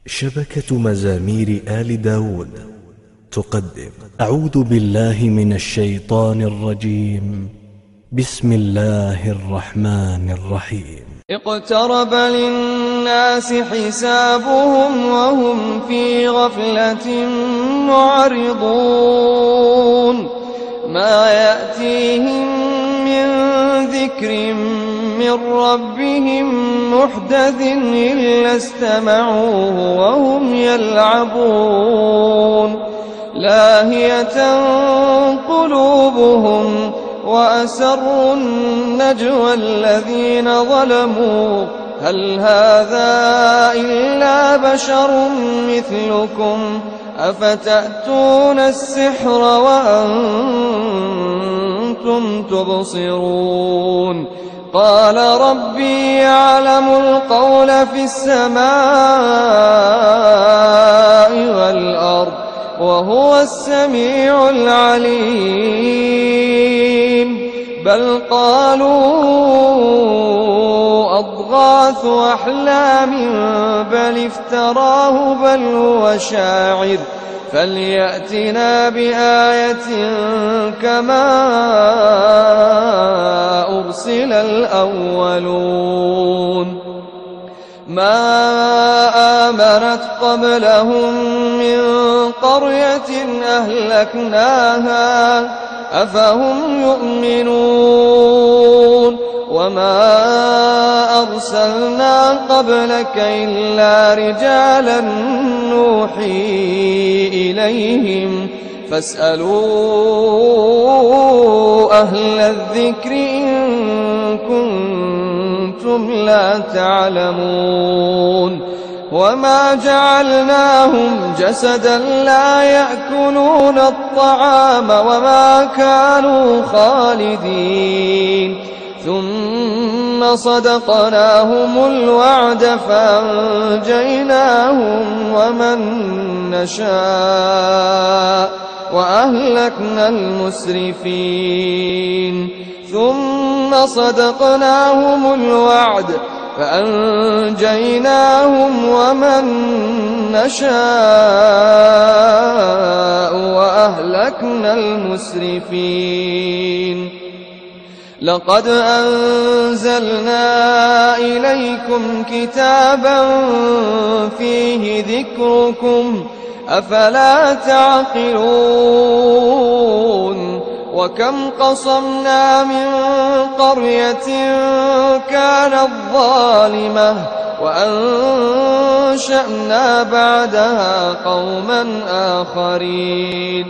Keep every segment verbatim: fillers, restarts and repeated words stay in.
شبكة مزامير آل داود تقدم أعوذ بالله من الشيطان الرجيم. بسم الله الرحمن الرحيم. اقترب للناس حسابهم وهم في غفلة معرضون. ما يأتيهم من ذكر من ربهم محدث إلا استمعوه وهم يلعبون. لاهية قلوبهم وأسروا النجوى الذين ظلموا هل هذا إلا بشر مثلكم أفتأتون السحر وأنتم تبصرون. قال ربي يعلم القول في السماء والأرض وهو السميع العليم. بل قالوا أضغاث أحلام بل افتراه بل هو شاعر فليأتنا بآية كما أرسل الأولون. ما آمنت قبلهم من قرية أهلكناها أفهم يؤمنون. وما أرسلنا قبلك إلا رجالا نوحي إليهم فاسألوا أهل الذكر إن كنتم لا تعلمون. وما جعلناهم جسدا لا يأكلون الطعام وما كانوا خالدين. ثم صدقناهم الوعد فأنجيناهم ومن نشاء وأهلكنا المسرفين. ثم صدقناهم الوعد فأنجيناهم ومن نشاء وأهلكنا المسرفين. لقد أنزلنا إليكم كتابا فيه ذكركم أفلا تعقلون. وكم قصمنا من قرية كانت ظالمة وأنشأنا بعدها قوما آخرين.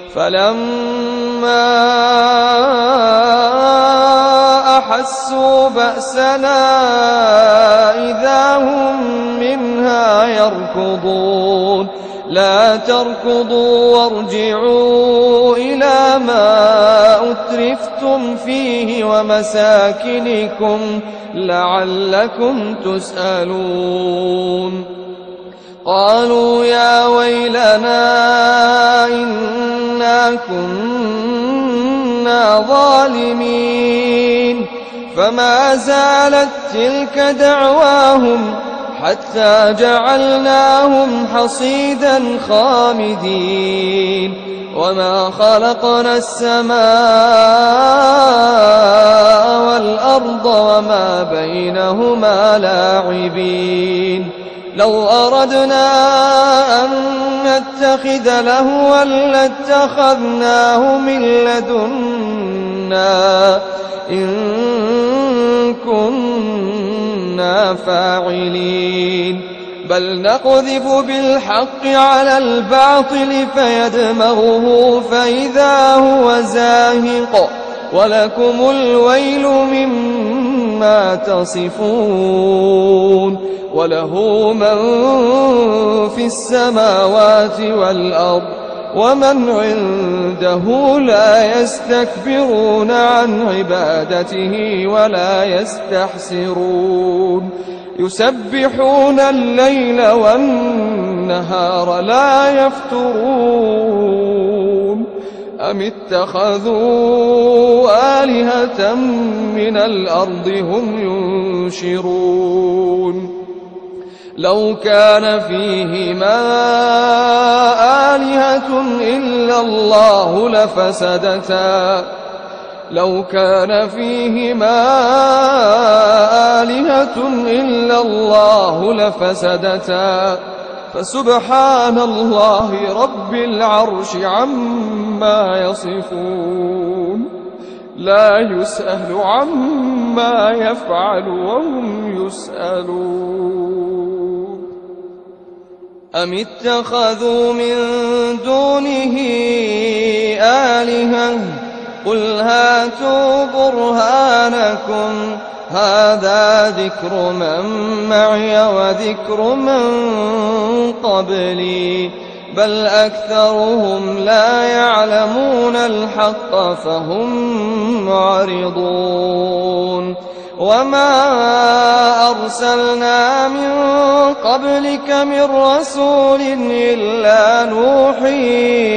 فلما أحسوا بأسنا إذا هم منها يركضون. لا تركضوا وارجعوا إلى ما أترفتم فيه ومساكنكم لعلكم تسألون. قالوا يا ويلنا إنا كنا ظالمين. فما زالت تلك دعواهم حتى جعلناهم حصيدا خامدين. وما خلقنا السماء والأرض وما بينهما لاعبين. لو أردنا أن نتخذ لهوا لاتخذناه من لدنا إن كنا فاعلين. بل نقذف بالحق على الباطل فيدمغه فإذا هو زاهق ولكم الويل مما تصفون. وله من في السماوات والأرض ومن عنده لا يستكبرون عن عبادته ولا يستحسرون. يسبحون الليل والنهار لا يفترون. أم اتخذوا آلهة من الأرض هم ينشرون. لو كان فيهما آلهة إلا الله لفسدتا لو كان فيهما آلهة إلا الله لفسدتا فسبحان الله رب العرش عما يصفون لا يسأل عما يفعل وهم يسألون أم اتخذوا من دونه آلهة قل هاتوا برهانكم هذا ذكر من معي وذكر من قبلي بل أكثرهم لا يعلمون الحق فهم معرضون وما أرسلنا من قبلك من رسول إلا نوحي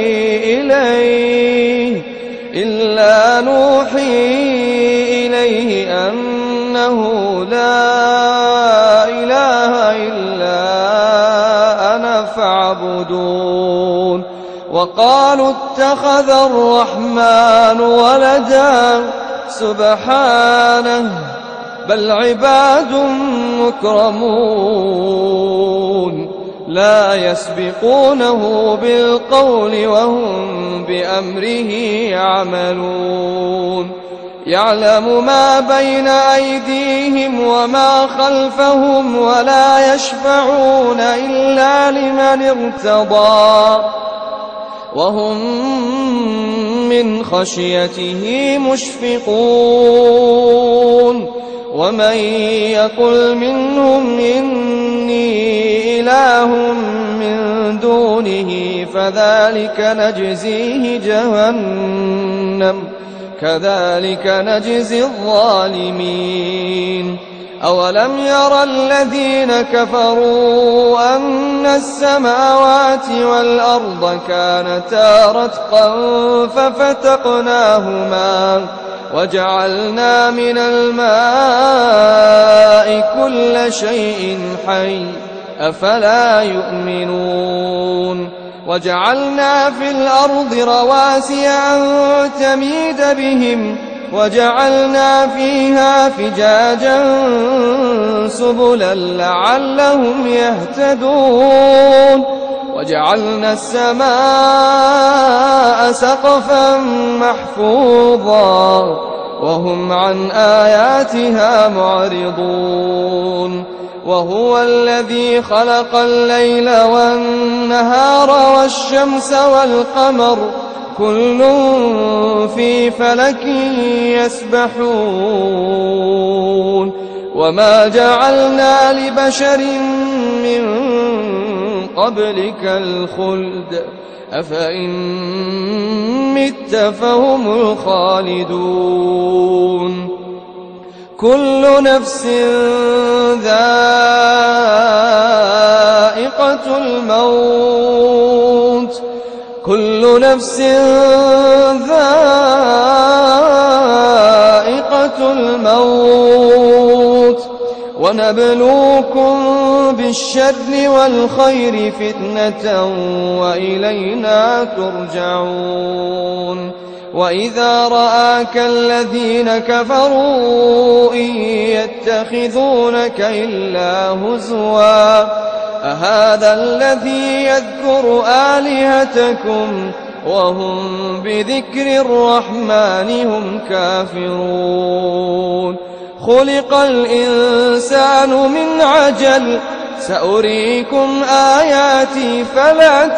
إليه إلا نوحي إليه أنه لا إله إلا أنا فاعبدون وقالوا اتخذ الرحمن ولدا سبحانه بل عباد مكرمون لا يسبقونه بالقول وهم بأمره يعملون يعلم ما بين أيديهم وما خلفهم ولا يشفعون إلا لمن ارتضى وهم من خشيته مشفقون ومن يقل منهم إني إله من دونه فذلك نجزيه جهنم كذلك نجزي الظالمين أولم ير الذين كفروا أن السماوات والأرض كانتا رتقا ففتقناهما وجعلنا من الماء كل شيء حي أفلا يؤمنون وجعلنا في الأرض رواسي أن تميد بهم وجعلنا فيها فجاجا سبلا لعلهم يهتدون وجعلنا السماء سقفا محفوظا وهم عن آياتها معرضون وهو الذي خلق الليل والنهار والشمس والقمر كل في فلك يسبحون وما جعلنا لبشر من قبلك الخلد أفإن مت فهم الخالدون كل نفس ذائقة الموت كل نفس ذائقة الموت ونبلوكم بالشر والخير فتنة وإلينا ترجعون وإذا رآك الذين كفروا إن يتخذونك إلا هزوا أهذا الذي يذكر آلهتكم وهم بذكر الرحمن هم كافرون خلق الإنسان من عجل سأريكم آياتي فلا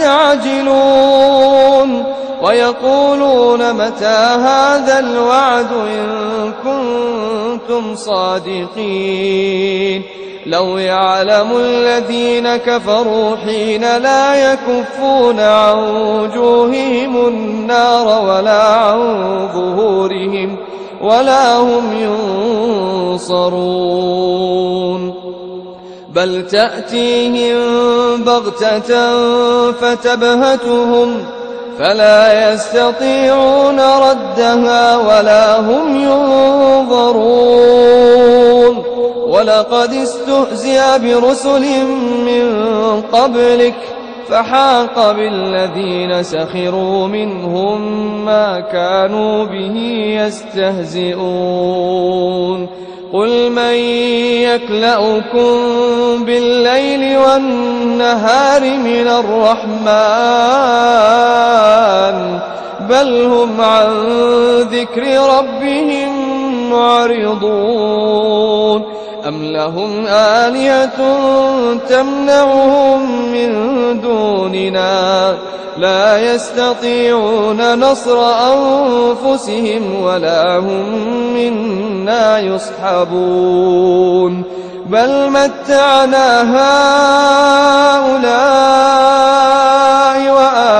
تستعجلون ويقولون متى هذا الوعد إن كنتم صادقين لو يعلم الذين كفروا حين لا يكفون عن وجوههم النار ولا عن ظهورهم ولا هم ينصرون بل تأتيهم بغتة فتبهتهم فلا يستطيعون ردها ولا هم ينظرون ولقد استهزئ برسل من قبلك فحاق بالذين سخروا منهم ما كانوا به يستهزئون قل من يكلؤكم بالليل والنهار من الرحمن بل هم عن ذكر ربهم معرضون أم لهم آلهة تمنعهم من دوننا لا يستطيعون نصر أنفسهم ولا هم منا يصحبون بل متعنا هؤلاء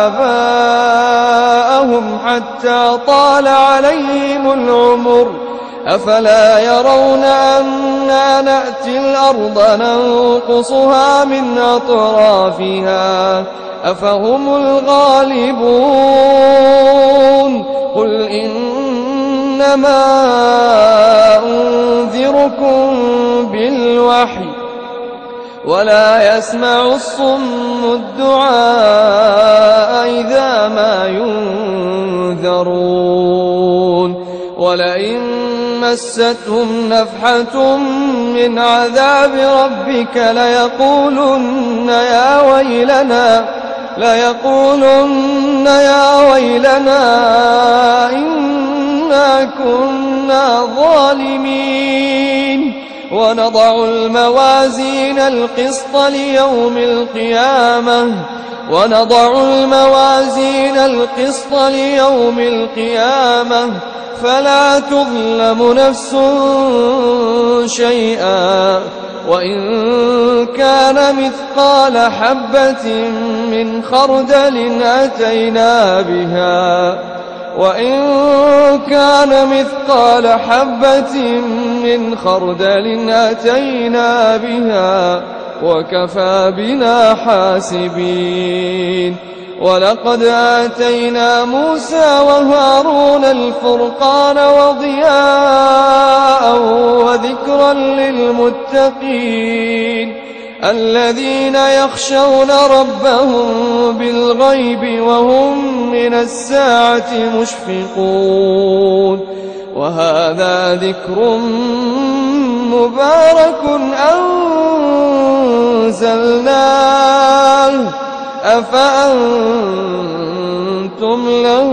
وآباءهم حتى طال عليهم العمر أفلا يرون أنا نأتي الأرض ننقصها من أطرافها أفهم الغالبون قل إنما أنذركم بالوحي ولا يسمع الصم الدعاء إذا ما ينذرون ولئن مستهم نفحة من عذاب ربك ليقولن يا ويلنا ليقولن يا ويلنا إنا كنا ظالمين ونضع الموازين القسط ليوم القيامة ونضع الموازين القسط ليوم القيامة فلا تظلم نفس شيئا وإن كان مثقال حبة من خردل أتينا بها وإن كان مثقال حبة من خردل أتينا بها وكفى بنا حاسبين ولقد آتينا موسى وهارون الفرقان وضياء وذكرا للمتقين الذين يخشون ربهم بالغيب وهم من الساعة مشفقون وهذا ذكر مبارك أنزلناه أفأنتم له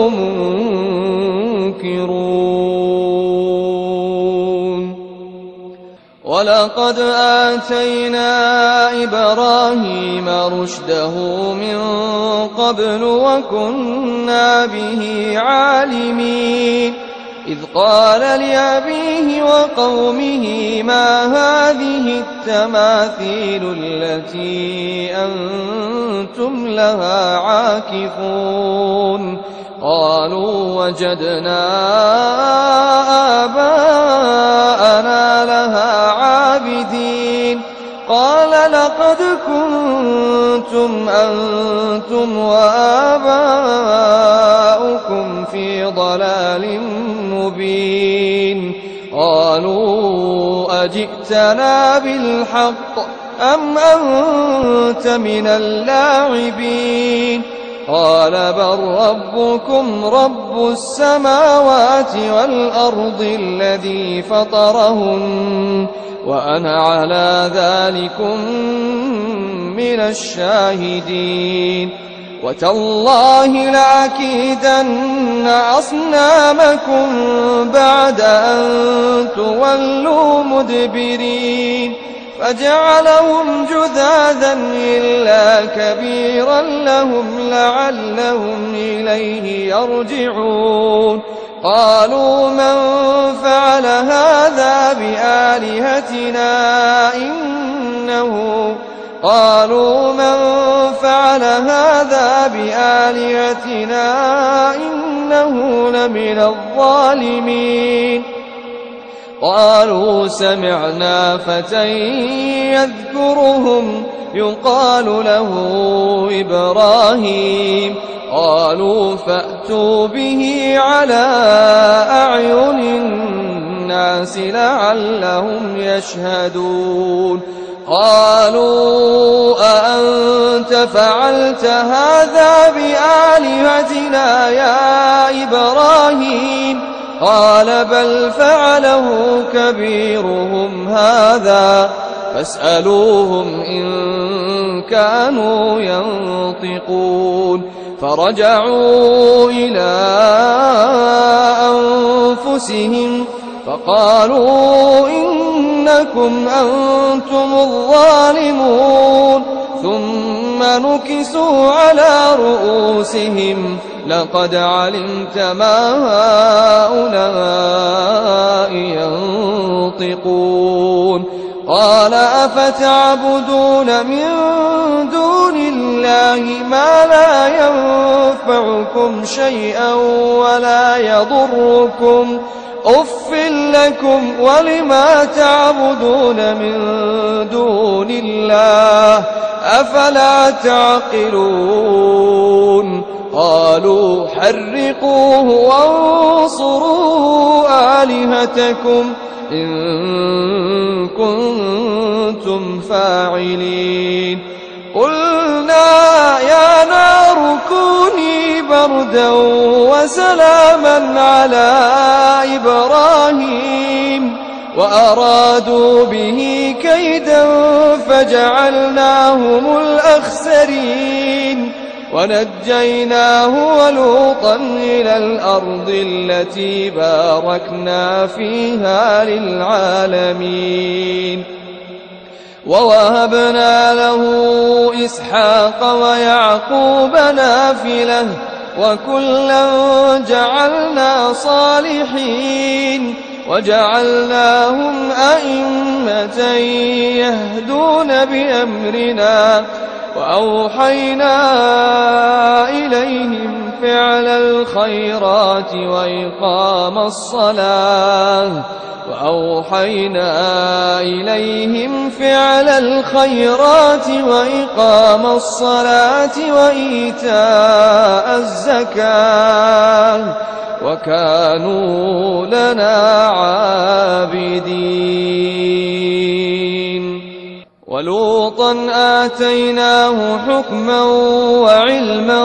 منكرون ولقد آتينا إبراهيم رشده من قبل وكنا به عالمين إذ قال لأبيه وقومه ما هذه التماثيل التي أنتم لها عاكفون قالوا وجدنا آباءنا لها عابدين قال لقد كنتم أنتم وآباؤكم في ضلال مبين قالوا أجئتنا بالحق أم أنت من اللاعبين قال بل ربكم رب السماوات والأرض الذي فطرهن وأنا على ذلكم من الشاهدين وتالله لأكيدن أصنامكم بعد أن تولوا مدبرين فجعلهم جذاذا إلا كبيرا لهم لعلهم إليه يرجعون قالوا من فعل هذا بآلهتنا إنه قالوا من فعل هذا بآلهتنا إنه لمن الظالمين قالوا سمعنا فتى يذكرهم يقال له إبراهيم قالوا فأتوا به على أعين الناس لعلهم يشهدون قالوا أأنت فعلت هذا بآلهتنا يا إبراهيم قال بل فعله كبيرهم هذا فاسألوهم إن كانوا ينطقون فرجعوا إلى أنفسهم فقالوا إنكم أنتم الظالمون ثم نكسوا على رؤوسهم لقد علمت ما هؤلاء ينطقون قال أفتعبدون من دون الله ما لا ينفعكم شيئا ولا يضركم أف لكم ولما تعبدون من دون الله أفلا تعقلون قالوا حرقوه وانصروا آلهتكم إن كنتم فاعلين قلنا يا نار كوني بردا وسلاما على إبراهيم وأرادوا به كيدا فجعلناهم الأخسرين ونجيناه ولوطا إلى الأرض التي باركنا فيها للعالمين ووهبنا له إسحاق ويعقوب نافلة وكلا جعلنا صالحين وجعلناهم أئمة يهدون بأمرنا وأوحينا إليهم فعل الخيرات وإقام الصلاة وأوحينا إليهم فعل الخيرات وإقام الصلاة وإيتاء الزكاة وكانوا لنا عابدين ولوطا آتيناه حكما وعلما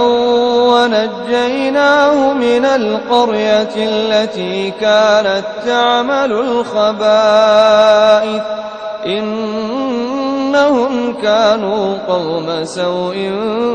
ونجيناه من القرية التي كانت تعمل الخبائث إنهم كانوا قوم سوء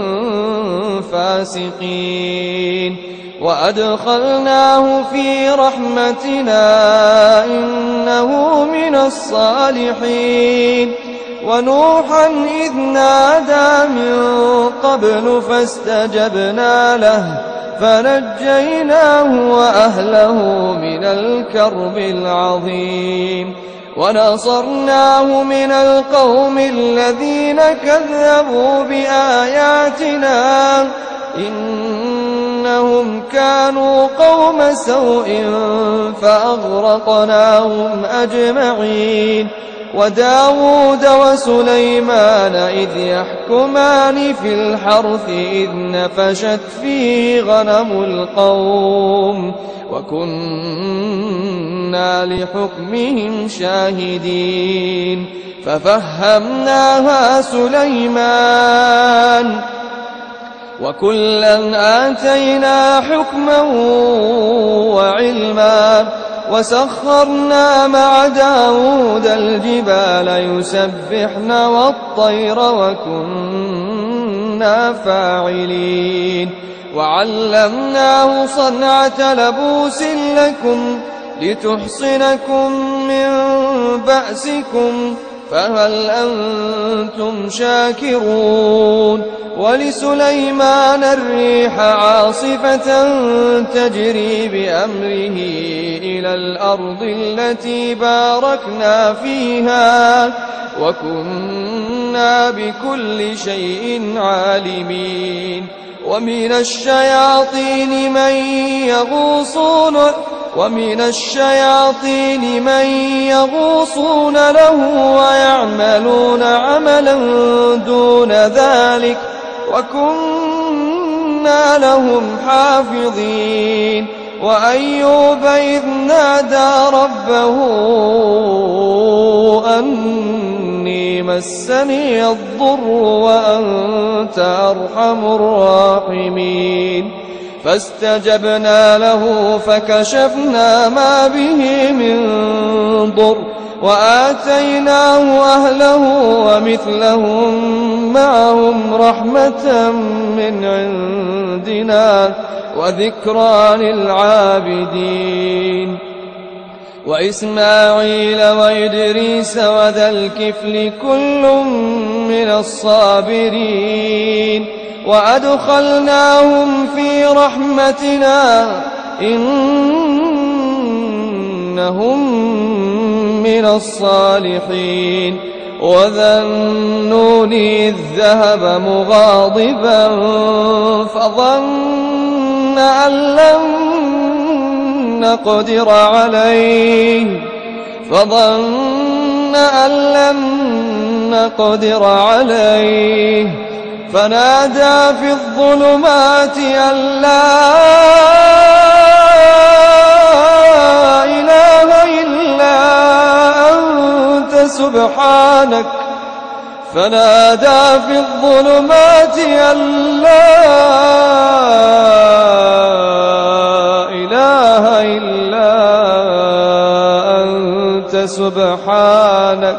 فاسقين وأدخلناه في رحمتنا إنه من الصالحين ونوحا إذ نادى من قبل فاستجبنا له فنجيناه وأهله من الكرب العظيم ونصرناه من القوم الذين كذبوا بآياتنا إنهم كانوا قوم سوء فأغرقناهم أجمعين وداود وسليمان إذ يحكمان في الحرث إذ نفشت فيه غنم القوم وكنا لحكمهم شاهدين ففهمناها سليمان وكلا آتينا حكما وعلما وسخرنا مع داود الجبال يسبحن والطير وكنا فاعلين وعلمناه صنعة لبوس لكم لتحصنكم من بأسكم فهل أنتم شاكرون ولسليمان الريح عاصفة تجري بأمره إلى الأرض التي باركنا فيها وكنا بكل شيء عالمين ومن الشياطين من يغوصون ومن الشياطين من يغوصون له ويعملون عملا دون ذلك وكنا لهم حافظين وأيوب إذ نادى ربه أني مسني الضر وأنت أرحم الراحمين فاستجبنا له فكشفنا ما به من ضر وآتيناه أهله ومثلهم معهم رحمة من عندنا وذكرى للعابدين وإسماعيل وإدريس وذا الكفل كل من الصابرين وأدخلناهم في رحمتنا إنهم من الصالحين وذا النون إذ ذهب مغاضبا فظن أن لن نقدر عليه فظن أن لن نقدر عليه فنادى في الظلمات أن لا إله إلا أنت سبحانك فنادى في الظلمات أن لا إله إلا أنت سبحانك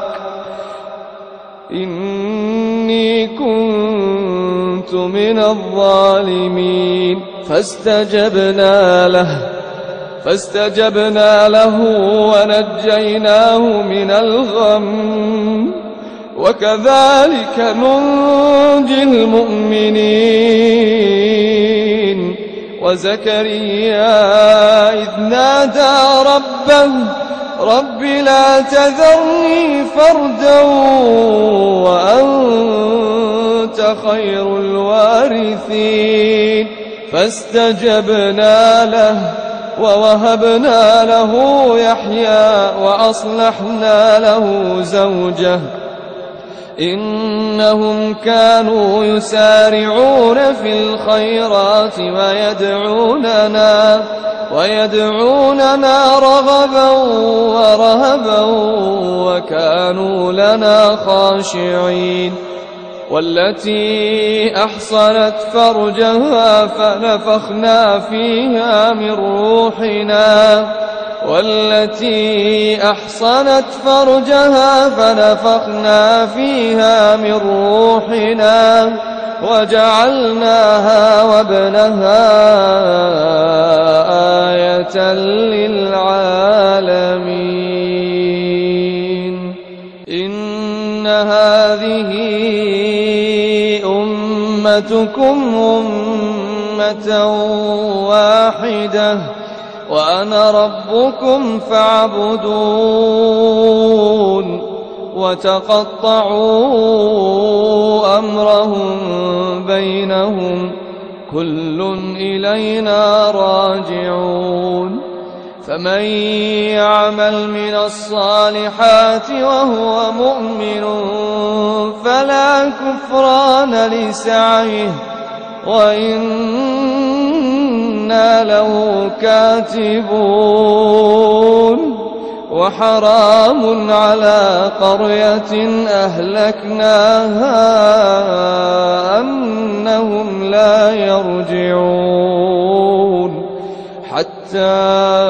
إني كنت من الظالمين فاستجبنا له فاستجبنا له ونجيناه من الغم وكذلك ننجي المؤمنين وزكريا إذ نادى ربه رب لا تذرني فردا وأنت خير الوارثين فاستجبنا له ووهبنا له يحيى وأصلحنا له زوجه إنهم كانوا يسارعون في الخيرات ويدعوننا ويدعوننا رغبا ورهبا وكانوا لنا خاشعين والتي أحصنت فرجها فنفخنا فيها من روحنا والتي أحصنت فرجها فنفخنا فيها من روحنا وجعلناها وابنها آية للعالمين إن هذه أمتكم أمة واحدة وأنا ربكم فاعبدون وتقطعوا أمرهم بينهم كل إلينا راجعون فمن يعمل من الصالحات وهو مؤمن فلا كفران لسعيه وإنا له كاتبون وحرام على قرية أهلكناها أنهم لا يرجعون حتى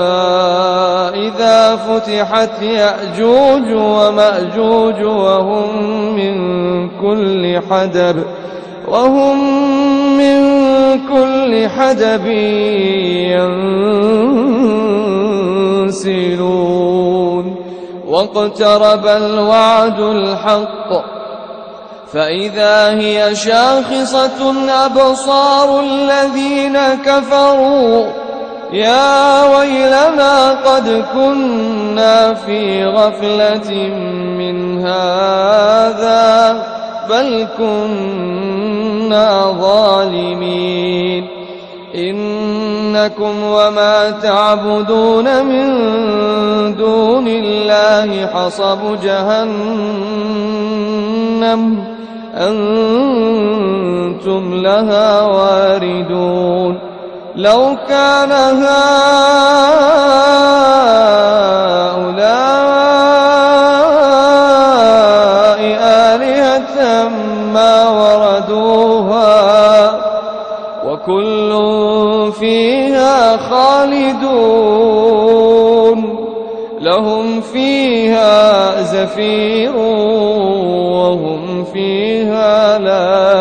إذا فتحت يأجوج ومأجوج وهم من كل حدب وهم من كل حدب ينسلون واقترب الوعد الحق فإذا هي شاخصة أبصار الذين كفروا يا ويلنا قد كنا في غفلة من هذا بل كنا ظالمين إنكم وما تعبدون من دون الله حصب جهنم أنتم لها واردون لو كان هؤلاء آلهة ما وردوها وكل فيها خالدون لهم فيها زفير وهم فيها لا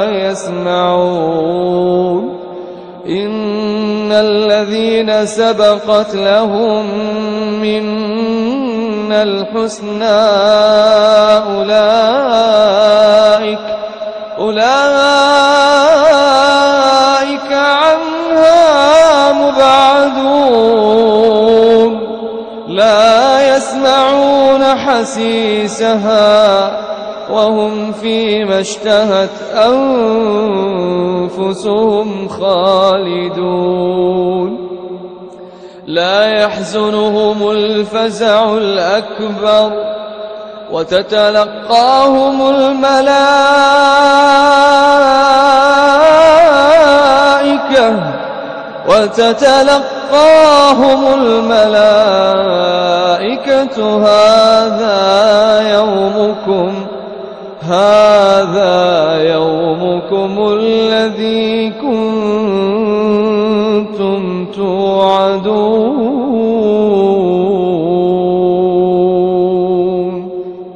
يسمعون إن الذين سبقت لهم منا الحسنى أولئك أولئك عنها مبعدون لا يسمعون حسيسها وهم فيما اشتهت أنفسهم خالدون لا يحزنهم الفزع الأكبر وتتلقاهم الملائكة وتتلقاهم الملائكة هذا يومكم هذا يومكم الذي كنتم توعدون.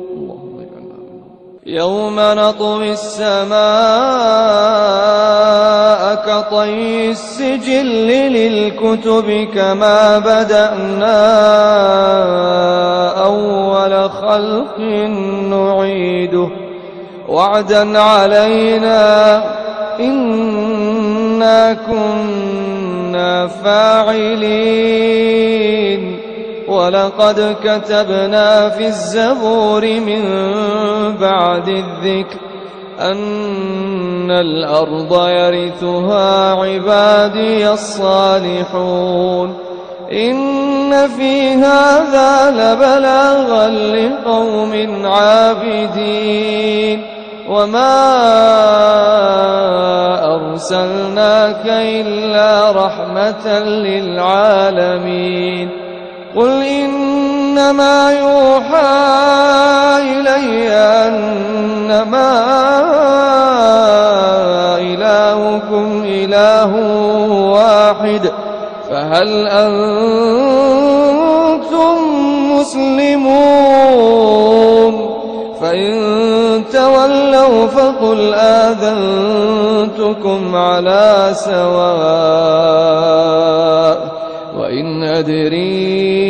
يوم نطوي السماء كطي السجل للكتب كما بدأنا أول خلق نعيده وعدا علينا إنا كنا فاعلين. ولقد كتبنا في الزبور من بعد الذكر أن الأرض يرثها عبادي الصالحون إن في هذا لبلاغا لقوم عابدين وما أرسلناك إلا رحمة للعالمين. قل إنما يوحى إلي أنما إلهكم إله واحد فهل أنتم مسلمون؟ فإن تولوا فقل آذنتكم على سواء وإن أدري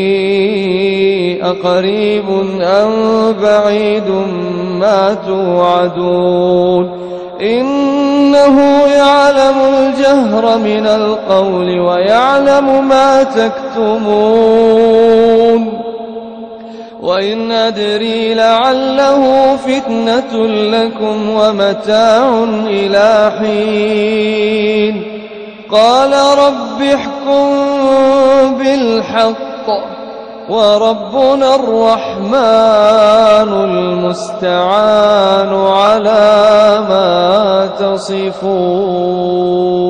أقريب أم بعيد ما توعدون إنه يعلم الجهر من القول ويعلم ما تكتمون. وإن أدري لعله فتنة لكم ومتاع إلى حين. قال رب احكم بالحق وربنا الرحمن المستعان على ما تصفون.